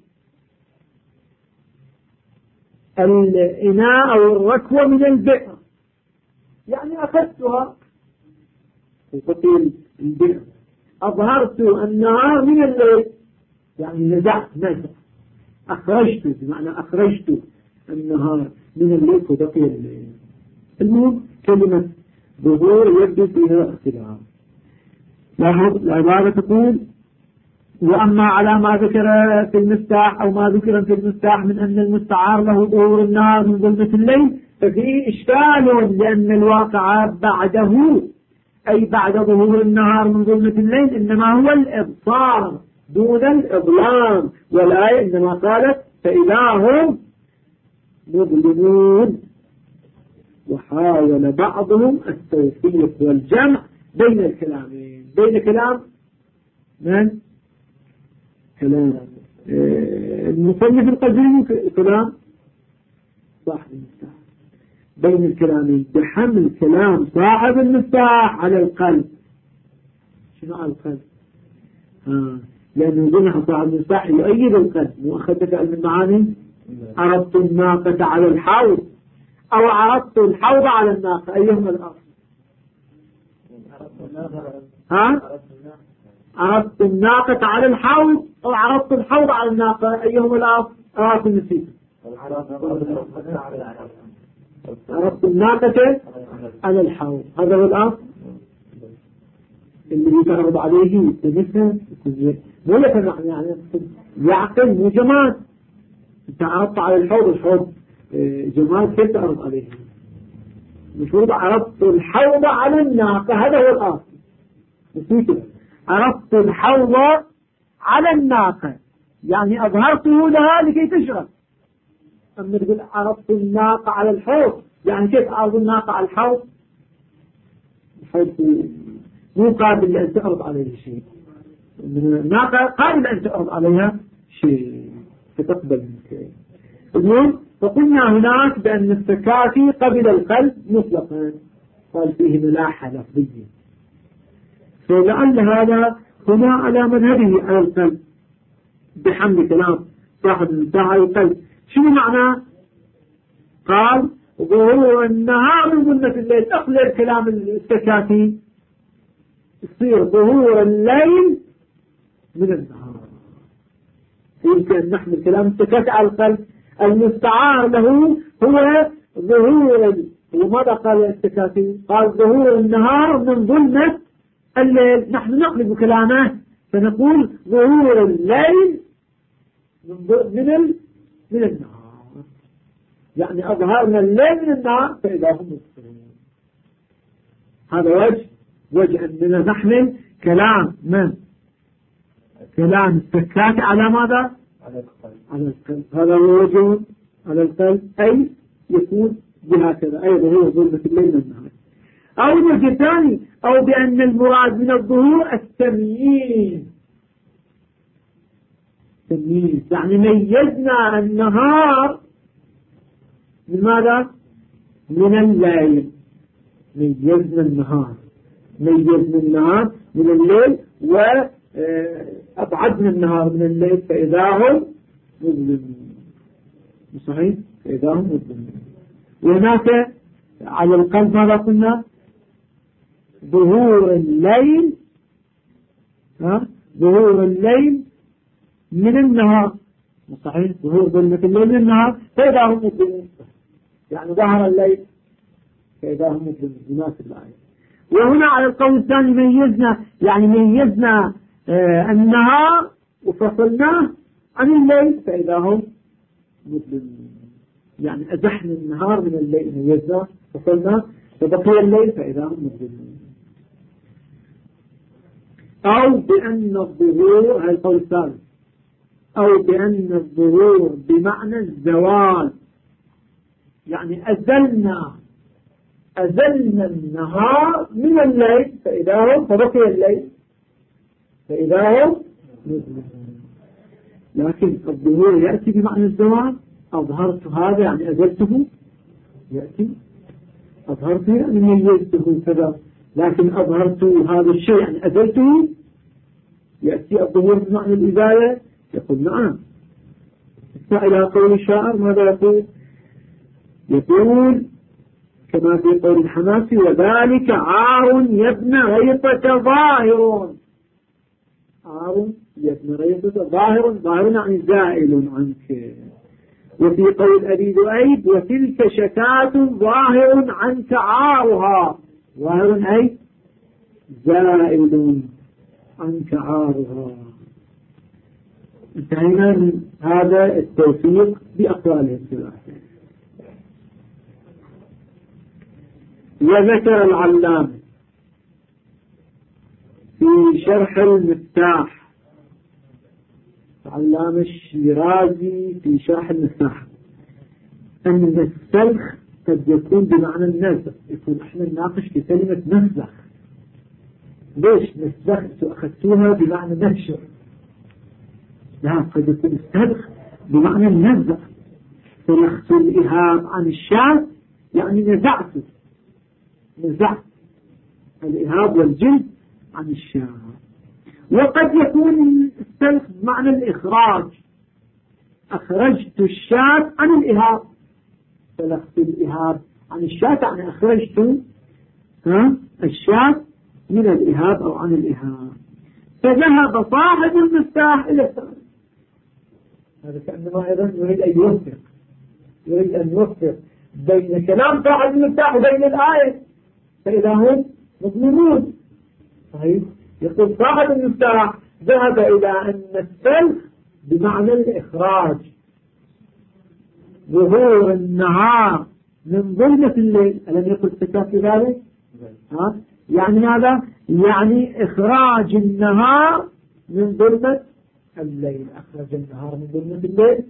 الإناء أو الركوة من البئر، يعني أخذتها في قتل البئر. أظهرت النهار من الليل، يعني نزعت أخرجت، بمعنى أخرجت النهار من الليل وبقي الليل. المهم كلمة ظهور يبدو فيها اختلاف. لاحظ العبارة تقول وأما على ما ذكر في المفتاح أو ما ذكر في المفتاح من أن المستعار له ظهور النهار من ظلمة الليل ففيه إشكال، لأن الواقع بعده أي بعد ظهور النهار من ظلمة الليل إنما هو الإبصار دون الإظلام، والآية إنما قالت فإذا هم مظلمون. وحاول بعضهم التوفيق والجمع بين الكلامين، بين كلام من؟ كلام المصنف القديم كلام صاحب المفتاح، بين الكلامين بحمل كلام صاحب المفتاح على القلب. شنو على القلب؟ لأنه قلنا صاحب المفتاح يؤيد القلب، وأخذت علم المعاني عرضت الناقة على الحوض أو عرضت الحوض على الناقة، أيهما الأصل؟ عرضت الناقة على الحوض أو عرضت الحوض على الناقة، أيهما الأصل؟ نسيت. عرضت الناقة على الحوض، هذا هو الأصل اللي يتعرض عليه بمثل مو يفهم، يعني يعقل مو جمال. انت عرضت على الحوض، الحوض جمال كيف تعرض عليه؟ المفروض عرضت الحوض على الناقة، هذا هو الأصل. نسيت. عرضت الحوض على الناقة يعني أظهرته لها لكي تشرب. أما تقول عرضت الناقة على الحوض، يعني كيف أعرض الناقة على الحوض؟ الحوض مو قابل لأن تعرض عليه شيء، الناقة قابل أن تعرض عليها شيء فتقبل منك. المهم فقلنا هناك بأن السكاتي قبل القلب مطلقا، قال فيه ملاحة لفظية، فلعل هذا هنا على مذهبه على القلب بحمل كلام صاحب المفتاح على القلب. شنو معنى؟ قال ظهور النهار من ظلمة الليل، أقل الكلام السكاتي يصير ظهور الليل من النهار. يمكن أن نحمل كلام السكات على القلب. المستعار له هو ظهور وماذا قال السكاتي؟ قال ظهور النهار من ظلمة الليل. نحن نقلب كلامه فنقول ظهور الليل من النهار، يعني أظهرنا الليل من النهار فإذا هم مبصرون. هذا وجه أننا نحمل كلام من كلام السكات على ماذا؟ على القلب. هذا هو وجه على القلب، أي يكون بهكذا، أي ظهور ظلمة الليل من النهار. أو الوجه الثاني، أو بأن المراد من الظهور التمييز. تمييز يعني ميزنا النهار من ماذا؟ من الليل. ميزنا النهار من الليل وأبعدنا النهار من الليل فإذا هم مظلمون. صحيح؟ فإذا هم مظلمون. وهناك على القلب ماذا قلنا؟ ظهور الليل ظهور الليل من النهار. صحيح؟ ظهور ظلمة الليل من النهار فإذا هم مظلمون، يعني ظهر الليل فإذا هم مظلمون. يناسب الآية. وهنا على القول الثاني ميزنا النهار وفصلناه عن الليل فإذا هم مظلمون، يعني أزحنا النهار من الليل، ميزناه فصلناه فبقي الليل فإذا هم مظلمون. أو بأن الظهور، هذا القول الثالث، أو بأن الظهور بمعنى الزوال، يعني أزلنا النهار من الليل فإذا هم فبقي الليل فإذا هم مظلمون. لكن الظهور يأتي بمعنى الزوال. أظهرت هذا يعني أزلته، يأتي أظهرته يعني ميزته كذا. لكن أظهرت هذا الشيء يعني أزلته، يأتي الظهور بمعنى الإزالة. يقول نعم. إلى قول الشاعر ماذا يقول؟ يقول كما في قول الحماسي: وذلك عار يا ابن غيطة ظاهر. عار يا ابن غيطة ظاهر يعني زائل عنك. وفي قول أبي ذؤيب: وتلك شكاة ظاهر عنك عارها. ظاهر أي زائل عنك عارها. انتهينا من هذا التوفيق بأقواله الثلاثة. وذكر العلامة في شرح المفتاح، العلامة الشيرازي في شرح المفتاح، أن السلخ قد يكون بمعنى النسخ. يقول احنا نناقش في كلمة نسخ. ليش نسخ أخذتوها بمعنى نشر؟ لا، قد يكون السلخ بمعنى النزع. سلخت الإهاب عن الشاة يعني نزعت الإهاب والجلد عن الشاة. وقد يكون السلخ بمعنى الإخراج. أخرجت الشاة عن الإهاب. سلخت الإهاب عن الشاة يعني أخرجت الشاة من الإهاب أو عن الإهاب. فذهب صاحب المفتاح إلى الثاني. هذا كأنما أيضا يريد أن يوفق بين كلام صاحب المفتاح وبين الآية فإذا هم مظلمون. طيب يقول صاحب المفتاح ذهب إلى أن السلخ بمعنى الإخراج، ظهور النهار من ظلمة الليل. ألم يقل السكات في ذلك؟ يعني هذا يعني إخراج النهار من ظلمة الليل. أخرج النهار من ظلمة الليل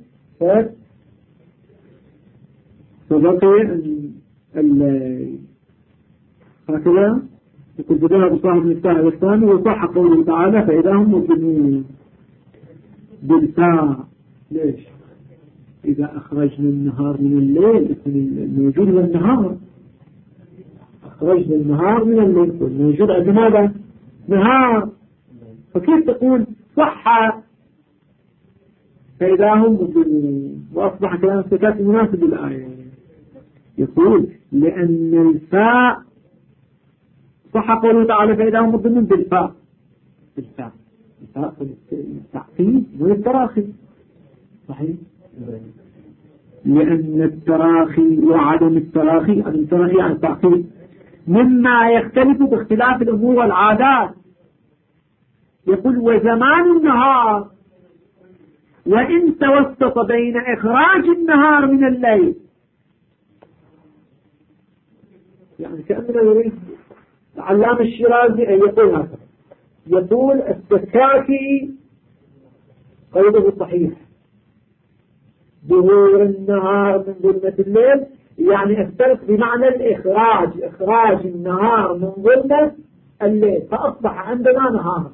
فبقي الليل. هكذا يقول بدأها بصاحب المفتاح الثاني. وصح قوله تعالى: فإذا هم مظلمون بالتاء. ليش؟ إذا أخرجنا النهار من الليل الموجود هو النهار. أخرجنا النهار من الليل والموجود عند ماذا؟ نهار. فكيف تقول صح فإذا هم مظلمون؟ وأصبح كلام السكات مناسب للآية. يقول لأن الفاء صح قوله تعالى فإذا هم مظلمون بالفاء الفاء التعقيد والتراخي صحيح، لأن التراخي وعدم التراخي عن التعقيد مما يختلف باختلاف الأمور والعادات. يقول وزمان النهار وإن توسط بين إخراج النهار من الليل، يعني كأننا يريد علام الشيرازي أن يقول هذا، يقول السكاكي قوله صحيح ظهور النهار من ظلمة الليل، يعني السلق بمعنى الإخراج، إخراج النهار من ظلمة الليل فأصبح عندنا نهار.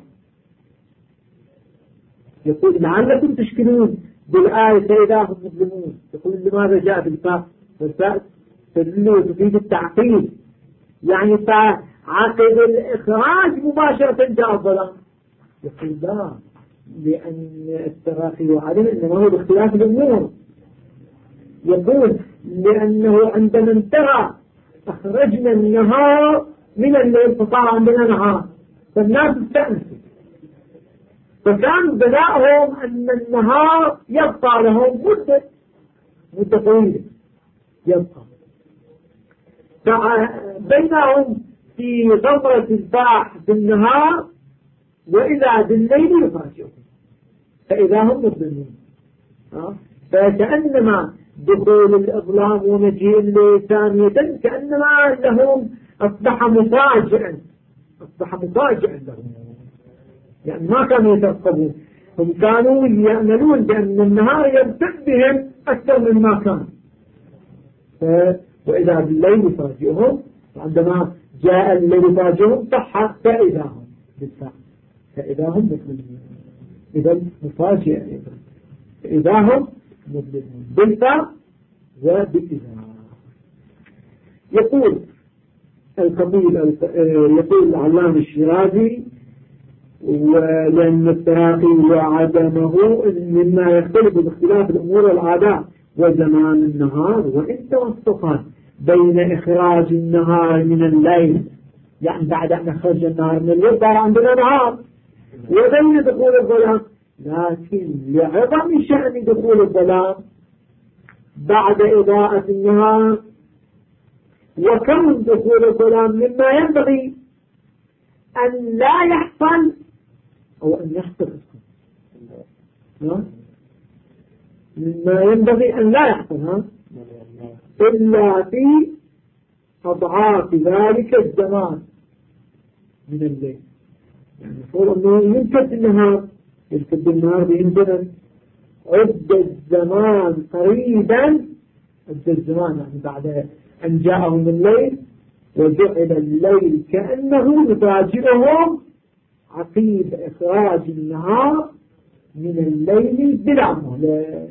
يقول لعلكم تشكلون بالآية فإذا هم مظلمون، يقول لماذا جاء بالفاء؟ والفاء تفيد التعقيد، يعني فعقد الإخراج مباشرة جاء الظلام. يقول لا، لأن التراخي وعدم إنما هو باختلاف الأمور. يقول لأنه عندما انتهى أخرجنا النهار من الليل فصار عندنا نهار، فالناس استأنسوا، فكان بناءهم أن النهار يبقى لهم مدة طويلة يبقى، فبينهم في غمرة الباح بالنهار وإذا بالليل يفاجئهم فإذا هم مظلمون. فكأنما دخول الإظلام ومجيء الليل ثانية كأنما لهم أصبح مفاجئا لهم، يعني ما كانوا يترقبون، هم كانوا يأملون بأن النهار يمتد بهم أكثر مما كان، وإذا بالليل يفاجئهم، عندما جاء الليل يفاجئهم صح فإذا هم مظلمون. إذا مفاجئ إذا هم مظلمون بالفاء وبالإذا. يقول الخطيب يقول العلامة الشيرازي ولأن التراخي وعدمه مما يختلف باختلاف الأمور والعادات وزمان النهار وإن توسطان بين إخراج النهار من الليل، يعني بعد أن أخرج النهار من الليل صار عندنا نهار، وبين دخول الظلام، لكن لعظم شأن دخول الظلام بعد إضاءة النهار وكون دخول الظلام مما ينبغي أن لا يحصل أو أن يحصل مما ينبغي أن لا يحصل إلا في أضعاف ذلك الزمان من الليل. يعني يقول أنه يمكد النهار بإمكانه عد الزمان قريبا، عد الزمان يعني بعد أن جاءهم الليل وجعل الليل كأنه يفاجئهم عقيب إخراج النهار من الليل بلا مهلة.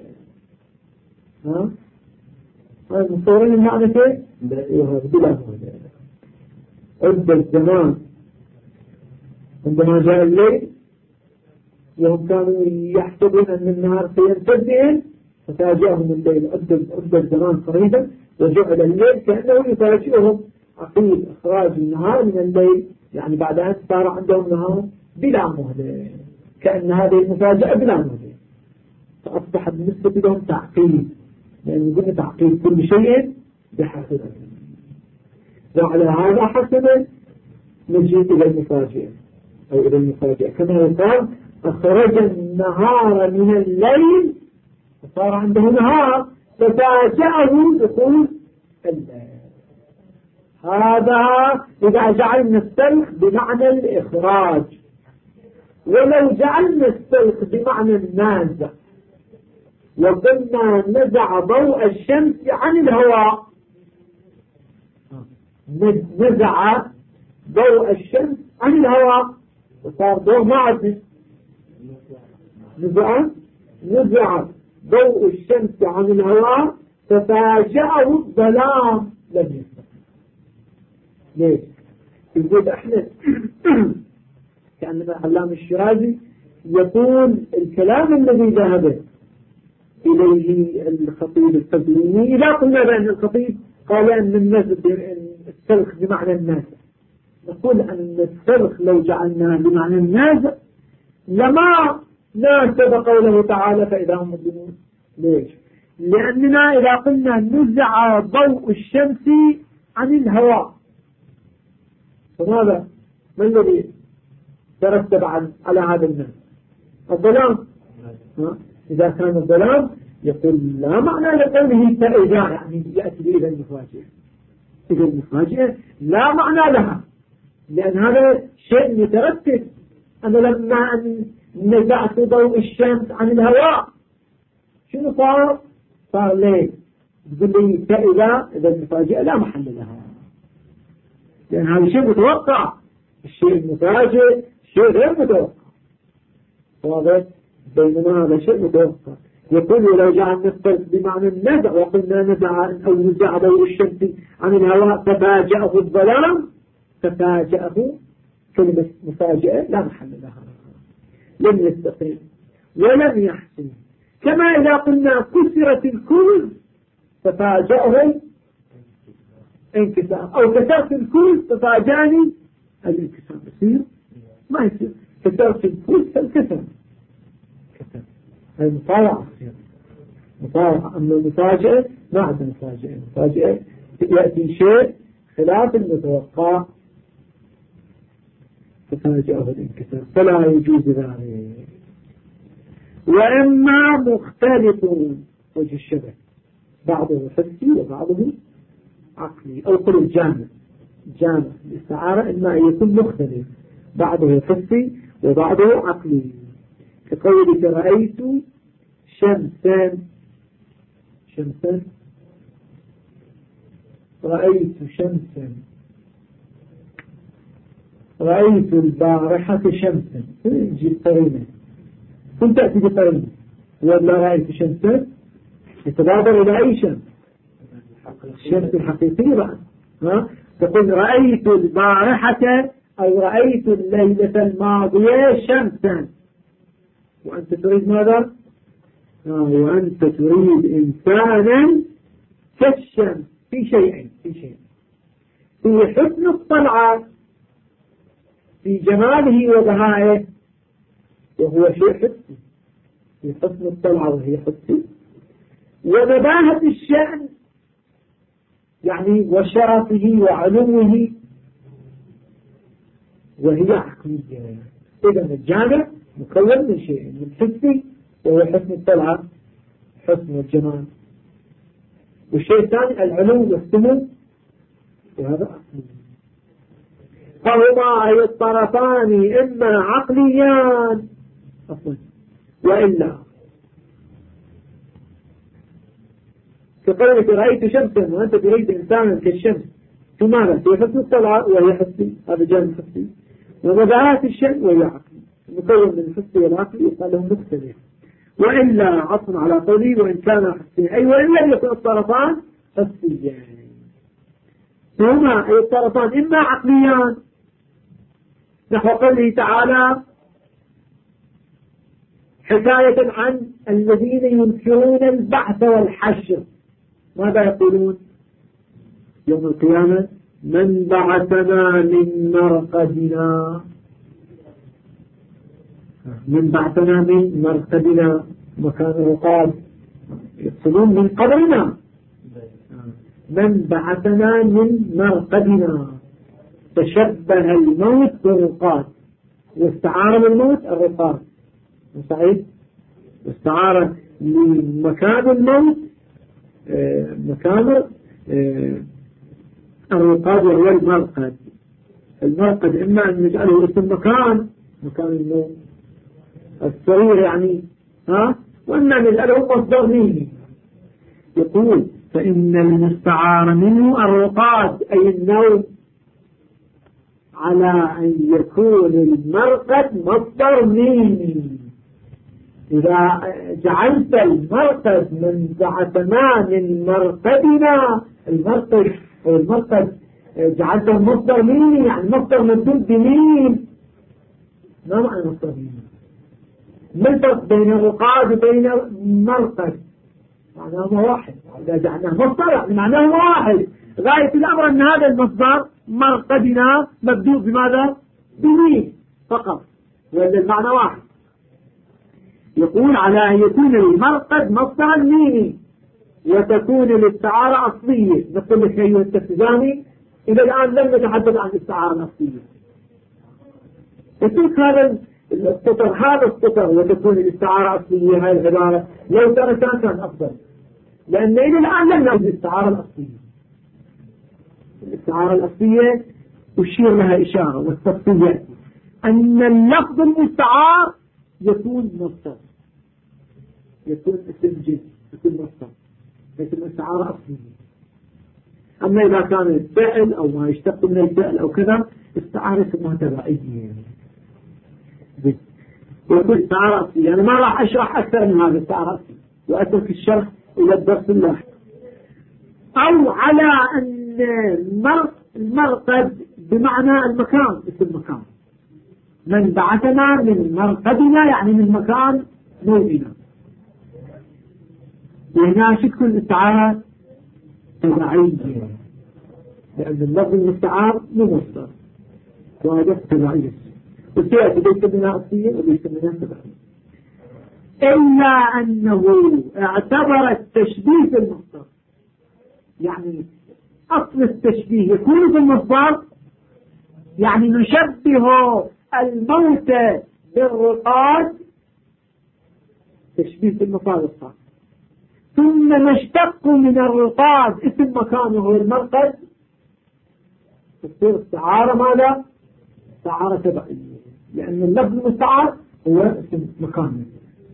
هذا مصورين المعنى كيف؟ بلا مهلة. عد الزمان عندما جاء الليل وهم كانوا يحسبون أن النهار سيمتد بهم ففاجأهم الليل، عد الزمان قريبا وجعل الليل كأنه يفاجئهم عقيب إخراج النهار من الليل، يعني بعد أن صار عندهم نهار بلا مهلة، كأن هذه المفاجأة بلا مهلة، فأصبح بالنسبة لهم تعقيد، لأن قلنا تعقيد كل شيء بحسبه، وعلى هذا حسب نجي إلى المفاجئة أو إلى المفاجئة كما يقال أخرج النهار من الليل فصار عنده نهار ففاجأه دخول الليل. هذا إذا جعلنا السلخ بمعنى الإخراج، ولو جعلنا السلخ بمعنى النازع وقلنا نزع ضوء الشمس عن الهواء، نزع ضوء الشمس عن الهواء وصار ضوء معدن، نزع ضوء الشمس عن الهواء ففاجأه الظلام لم يستطع. ليش؟ يقول احنا كأنما علامة الشيرازي يقول الكلام الذي ذهب إليه الخطيب التبليني، إذا قلنا بأن الخطيب قال أن السلخ بمعنى الناس، نقول أن الفرق لو جعلناه بمعنى النازع لما ناسب قوله تعالى فإذا هم مظلمون. ليش؟ لأننا إذا قلنا نزع ضوء الشمس عن الهواء فماذا؟ ما الذي ترتب على هذا الناس؟ الظلام. إذا كان الظلام يقول لا معنى لقوله فإذا يعني يأتي بإذا المفاجئة. إذا المفاجئة لا معنى لها لأن هذا شيء يترتب. أنا لما نزعت ضوء الشمس عن الهواء شنو صار؟ صار ليه؟ تقول لي فإذا المفاجئة لا محل لها لأن هذا شيء متوقع. الشيء المفاجئ شيء غير متوقع واضح بينما هذا شيء متوقع. يقول لو جعلنا الفرق بمعنى النزع وقلنا نزع أو نزع ضوء الشمس عن الهواء ففاجأه الظلام ففاجأه كلمة مفاجئة لا محل لها لم يستقيم ولم يحسن. كما إذا قلنا كسرت الكوز ففاجأه انكسار أو كسرت الكوز ففاجأني الانكسار. يصير؟ ما يصير. كسرت الكوز فالكسر هذه مطالعة. أما المفاجأة ما عندنا مفاجأة. المفاجأة يأتي شيء خلاف المتوقع ففاجأه الانكسار فلا يجوز ذلك. وإما مختلف وجه الشبه بعضه حسي وبعضه عقلي أو قل جامع الاستعارة إما أن يكون مختلف بعضه حسي وبعضه عقلي كقولك رأيت شمسا رأيت شمسا رأيت البارحة شمسا جيب قرينة كنت تأتي بقرينة ولا رأيت شمسا يتبادر إلى أي شمس الشمس الحقيقية بقى تقول رأيت البارحة أو رأيت الليلة الماضية شمسا وأنت تريد ماذا؟ وأنت تريد إنسانا كالشمس في شيئين في حسن الطلعة في جماله وبهائه وهو شيء حسي في حسن الطلعة وهي حسي ونباهة الشأن يعني وشرفه وعلوه وهي عقلية. إذا الجامع مكون من شيء من حسي وهو حسن الطلعة حسن الجمال والشيء الثاني العلو والسمو وهذا عقلي. فهما أي الطرفان إما عقليان وإلا كقولك رأيت شمسا وأنت تريد إنسانا كالشمس فماذا؟ في حسن الطلعة وهي حسي هذا جانب حسي ومبعات الشمس وهي عقلي مكون من الحسي والعقلي قال لهم مختلف. وإلا عطف على قولي وإن كان حسين أي وإلا يكون الطرفان حسيان فهما أي الطرفان إما عقليان نحو قوله تعالى حكاية عن الذين ينكرون البعث والحشر ماذا يقولون يوم القيامة من بعثنا من مرقدنا مكان الرقاد يقولون من قبرنا من بعثنا من مرقدنا تشبه الموت بالرقاد واستعار من الموت الرقاد صحيح واستعار لمكان الموت مكان الرقاد وهو المرقد. المرقد إما أن نجعله اسم مكان الموت السرير يعني وإما نجعله مصدر منه. يقول فإن المستعار منه الرقاد أي النوم على أن يكون المرقد مصدر منه. إذا جعلت المرقد من بعثنا من مرقدنا المرقد جعلته مصدر منه يعني مصدر ممدود بمين ما معنى مصدر منه ما الفرق بين الرقاد وبين المرقد معناه واحد. إذا جعلناه مصدر يعني معناه واحد غاية الأمر أن هذا المصدر مرقدنا مبدوء بماذا؟ بميم فقط، وهذا المعنى واحد. يقول على أن يكون المرقد مصدرا ميمي وتكون الاستعارة أصلية. نقول لك أيها التفزاني إلى الآن لم نتحدث عن الاستعارة الأصلية. يترك هذا السطر وتكون الاستعارة أصلية. هذه العبارة لو تركها كان أفضل، لأن إلى الآن لم نأخذ الاستعارة الأصلية. الاستعارة الأصلية أشير لها إشارة والتفصيل يأتي أن اللفظ المستعار يكون مصدر، يكون اسم جنس، يكون مصدر، لكن الاستعارة أصلية. أما إذا كان الفعل أو ما يشتق من الفعل أو كذا استعارة اسمها تبعية. يكون استعارة أصلية. أنا ما راح أشرح أكثر من هذا الاستعارة الأصلية وأترك الشرح إلى الدرس اللاحق. أو على أن المرقد بمعنى المكان، اسم مكان. من بعثنا من مرقدنا يعني من مكان موتنا. وهنا شكل الاستعارة تبعية، لأن اللفظ المستعار مصدر وهذا تبعية. وسيأتي ليس منها أصلية وليس منها تبعية، إلا أنه اعتبر التشبيه في المصدر. يعني أصل التشبيه يكون في المصدر، يعني نشبه الموت بالرقاد، تشبيه في المصادر الصح. ثم نشتق من الرقاد اسم مكانه المرقد، تصير استعارة ماذا؟ استعارة تبعية، لأن اللفظ المستعار هو اسم مكانه.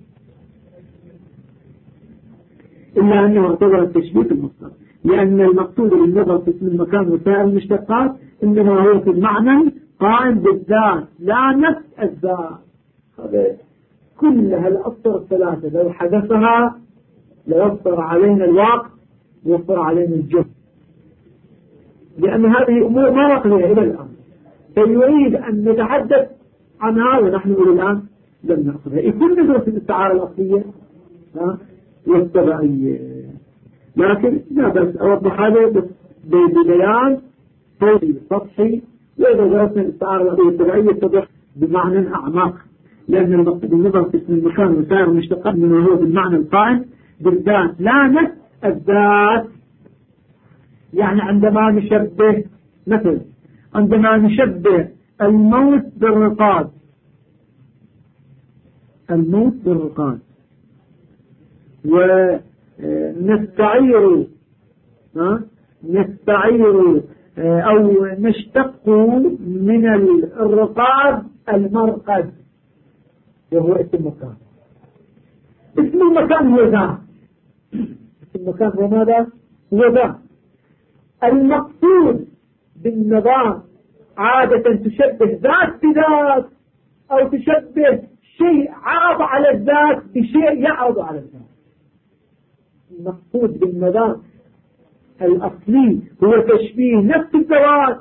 إلا أنه اعتبر التشبيه في المصدر، لأن المقصود بالنظر في اسم المكان وسائر المشتقات إنما هو في المعنى قائم بالذات لا نفس الذات. هذا كلها الأسطر الثلاثة لو حدثها ليوفر علينا الوقت ويوفر علينا الجهد، لأن هذه أمور ما وقعها إلى الآن، فيريد أن نتحدث عنها ونحن إلى الآن لم نأخذها. يكون ندرس الاستعارة الأصلية والتبعية، لكن لا بس أوضح هذا ببيان فوقي سطحي. وإذا درسنا الاستعارة الأصلية والتبعية يتضح بمعنى أعمق، لأن المقصود النظر في اسم المكان وسائر المشتقات منه هو بالمعنى القائم بالذات لا نفس الذات. يعني عندما نشبه مثل عندما نشبه الموت بالرقاد، الموت بالرقاد، ونستعير أو نشتق من الرقاد المرقد وهو اسم مكان. اسم المكان هو ذات، اسم المكان هو ماذا؟ هو ذات. المقصود بالنظام عادة تشبه ذات بذات، أو تشبه شيء عرض على الذات بشيء يعرض على الذات. المقصود بالنظام الأصلي هو تشبيه نفس الذوات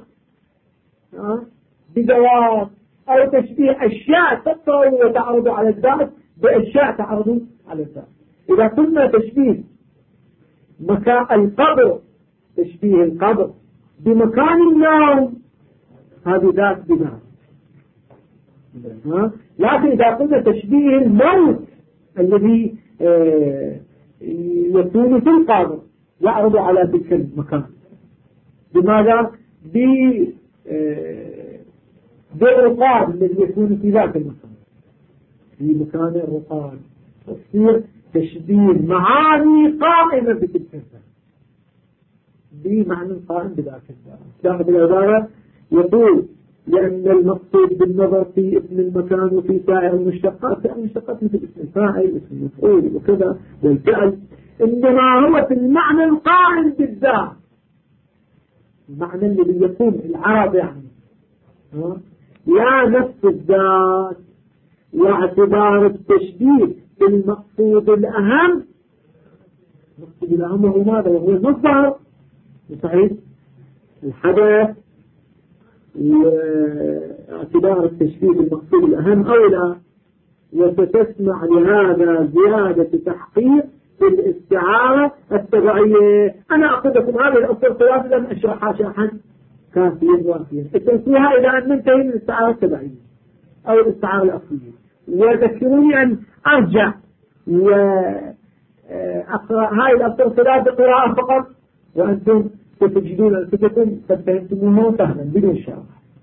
بذوات، أو تشبيه أشياء تطرأ وتعرض على الذات بأشياء تعرض على الذات. إذا قلنا تشبيه مكان القبر، تشبيه القبر بمكان النوم، هذه ذات بذات. لكن إذا قلنا تشبيه الموت الذي يكون في القبر يعرض على تلك المكان، بماذا؟ بالرقاد الذي يكون في ذاك المكان، في مكان الرقاد. تصير تشبيه معاني قائمة بتلك الذات بمعنى قائم بذاك الذات. لاحظ العبارة يقول لأن المقصود بالنظر في اسم المكان وفي سائر المشتقات، سائر المشتقات مثل اسم الفاعل، اسم المفعول وكذا والفعل، إنما هو في المعنى القائم بالذات، المعنى الذي يكون العرب يعني لا نفس الذات. واعتبار التشبيه بالمقصود الأهم، المقصود الأهم هو ماذا؟ وهو المصدر صحيح الحدث. واعتبار التشبيه بالمقصود الأهم أولى، وستسمع لهذا زيادة تحقيق في بالاستعارة التبعية. أنا أقول لكم هذه الأصول ثلاثة لم أشرحها شرحا كافيا وافيا، اتركوها إلى أن ننتهي من الاستعارة التبعية أو الاستعارة الأصلية، وذكروني أن أرجع وأقرأ هاي الأصول ثلاثة بقراءة فقط، وأنتم ستجدون أنفسكم قد فهمتموه فهما بدون شرح.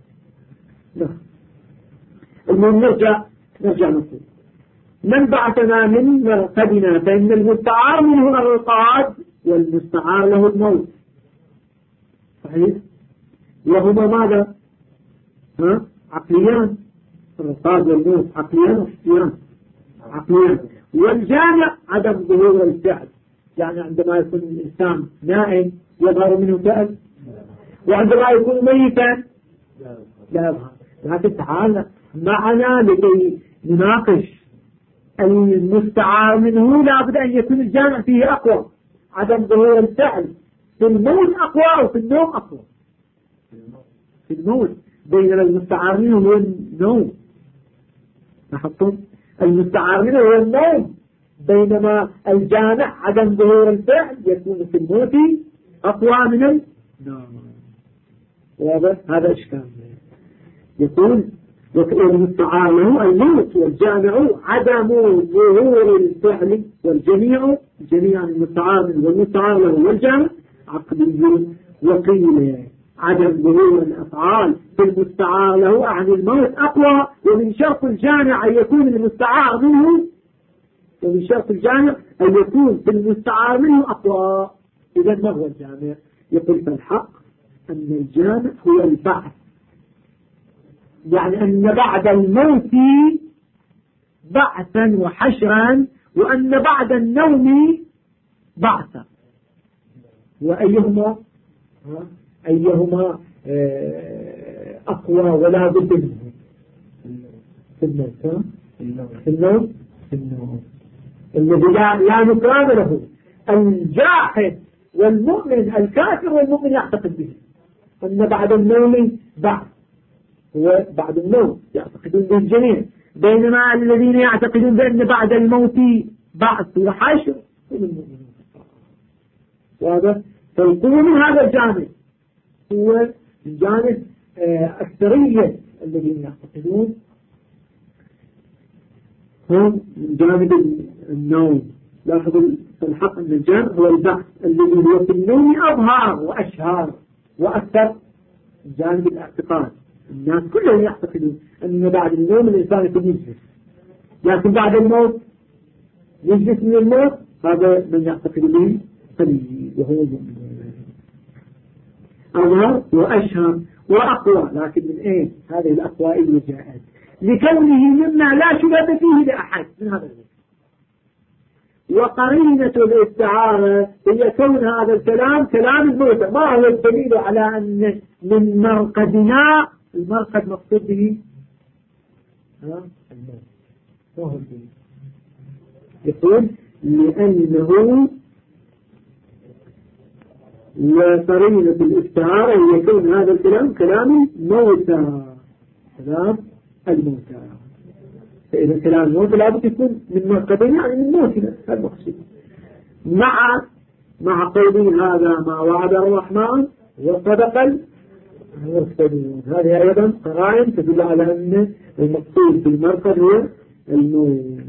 المهم نرجع نقول من بعثنا من مرقدنا، فإن المستعار منه الرقاد والمستعار له الموت. صحيح؟ وهما ماذا؟ عقليان. الرقاد والموت عقليان وحسيان. عقليان. والجامع عدم ظهور الفعل، يعني عندما يكون الإنسان نائم يظهر منه فعل، وعندما يكون ميتا لا يظهر. لكن تعالى معنا لكي نناقش المستعار منه لابد أن يكون الجامع فيه أقوى. عدم ظهور الفعل في الموت أقوى وفي النوم أقوى. في الموت بينما المستعار منه هو النوم. لاحظتم؟ المستعار منه هو النوم، بينما الجامع عدم ظهور الفعل يكون في الموت أقوى من النوم. واضح؟ هذا إشكال. يقول والمستعار له الموت والجامع عدم ظهور الفعل، والجميع جميعا المستعار منه والمستعار له والجامع عقلي. وقيل عدم ظهور الأفعال في المستعار له عن الموت أقوى، ومن شرط الجامع أن يكون المستعار منه، ومن شرط الجامع أن يكون في المستعار منه أقوى. إذا ما هو الجامع؟ يقول فالحق أن الجامع هو البعث، يعني أن بعد الموت بعثا وحشرا، وأن بعد النوم بعثا. وأيهما أقوى ولا بد منه؟ في النوم الذي لا نكرام له. الجاحد والمؤمن الكافر والمؤمن يعتقد به أن بعد النوم بعث، هو بعد النوم يعتقدون بالجميع، بينما الذين يعتقدون بأن بعد الموت بعث وحشر هم المؤمنون. واضح؟ فالقوة من هذا الجانب هو الجانب أكثرية الذين يعتقدون هم من جانب النوم. لاحظوا فالحق أن الجانب هو البعث الذي هو في النوم أظهر وأشهر وأكثر جانب الاعتقاد. الناس كلهم يعتقدون أن بعد النوم الإنسان يكون يجلس، لكن بعد الموت يجلس من الموت، هذا من يعتقد به قليل وهو المؤمن. أظهر وأشهر وأقوى، لكن من أين هذه الأقوى اللي جاءت؟ لكونه مما لا شبهة فيه لأحد من هذا الوجه. وقرينة الاستعارة هي كون هذا الكلام كلام الموتى. ما هو الدليل على أن من مرقدنا المرقد مقصود به الموت؟ ما هو الدليل؟ يقول لأنه وقرينة الاستعارة هي كون هذا الكلام كلام موتى، كلام الموتى. فإذا كلام الموتى لابد يكون من مرقدين، يعني من موتنا، هذا مقصود. مع قوله هذا ما وعد الرحمن وصدق المرسلون. هذه أيضا قرائن تدل على أن المقصود في المرقد هو الموت.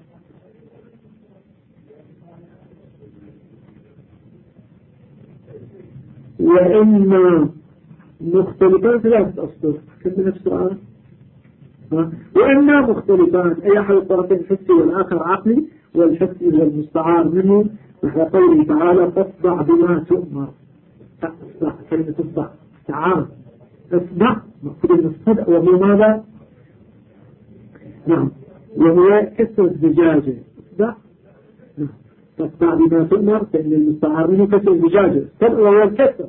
وإما مختلفان ثلاثة أسطر كم نفس الآن. وإما مختلفان أي أحد الطرفين حسي والآخر عقلي، والحسي هو المستعار منه، مثل قوله تعالى فاصدع بما تؤمر. تصدع كلمة تصدع تعال اصدع مقصود من الصدع، وهو ماذا؟ نعم، وهو كسر الزجاجة. اصدع نعم، تصدع بما تؤمر، فإن المستعار منه كسر الزجاجة، الصدع وهو الكسر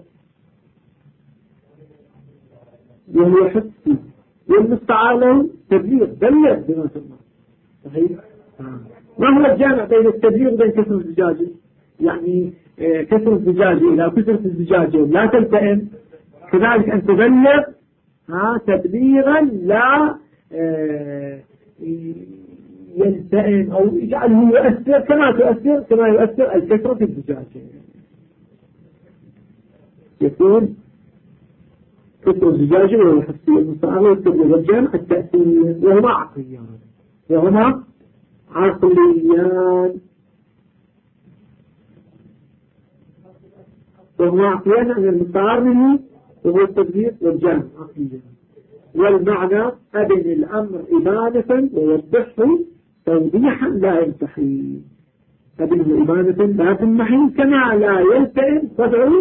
وهو حسي، والمستعار له تبليغ بلغ بما تؤمر. صحيح؟ ما هو الجامع بين التبليغ وبين كسر الزجاجة؟ يعني كسر الزجاجة إذا كسرت الزجاجة لا تلتئم، كذلك أن تبلغ تبليغا لا يلتئم أو يجعله يؤثر كما يؤثر الكثرة في الزجاجة. يكون كثرة الزجاجة وهو الحسي المستعار والكثرة والجمع التأثير وهما عقليان أن المستعار منه وهو التدبير والجمع عقليان. والمعنى أبن الأمر إبانة ووضحه توضيحا لا ينتحي. أبن إبانة لا تنمحي كما لا يلتئم فدعوا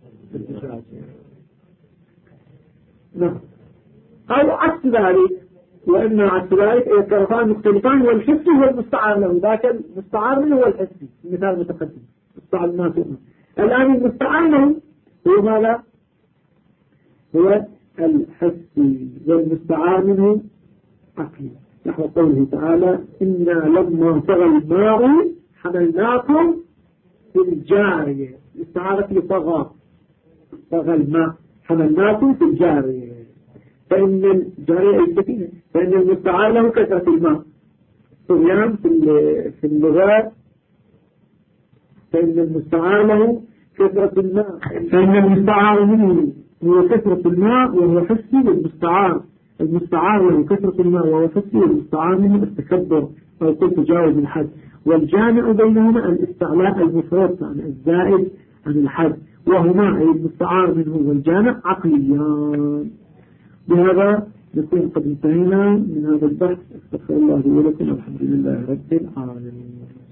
نعم. أو عكس ذلك، وإن عكس ذلك الطرفان مختلفان والحسي هو المستعار له، ذاك المستعار منه هو الحسي مثال متقدم مستعار الناس. الآن المستعار له هو ماذا؟ هو الحسي والمستعار منه عقلي. نحو قوله تعالى إنا لما طغى الماء حملناكم في الجارية. الاستعارة في طغى الماء حملناكم في الجارية. فإن الجارية السفينة، فإن المستعار له كثرة الماء. طغيان في اللغات، فإن المستعار له كثرة الماء، فإن المستعار منه هو كثرة الماء وهو حسي، المستعار له كثرة الماء وهو حسي، والمستعار منه التكبر أو قلت تجاوز الحد. والجامع بينهما الاستعلاء المفرط عن الزائد عن الحد، وهما أي المستعار منه والجامع عقليان. بهذا نكون قد انتهينا من هذا البحث. استغفر الله لي ولكم، الحمد لله رب العالمين.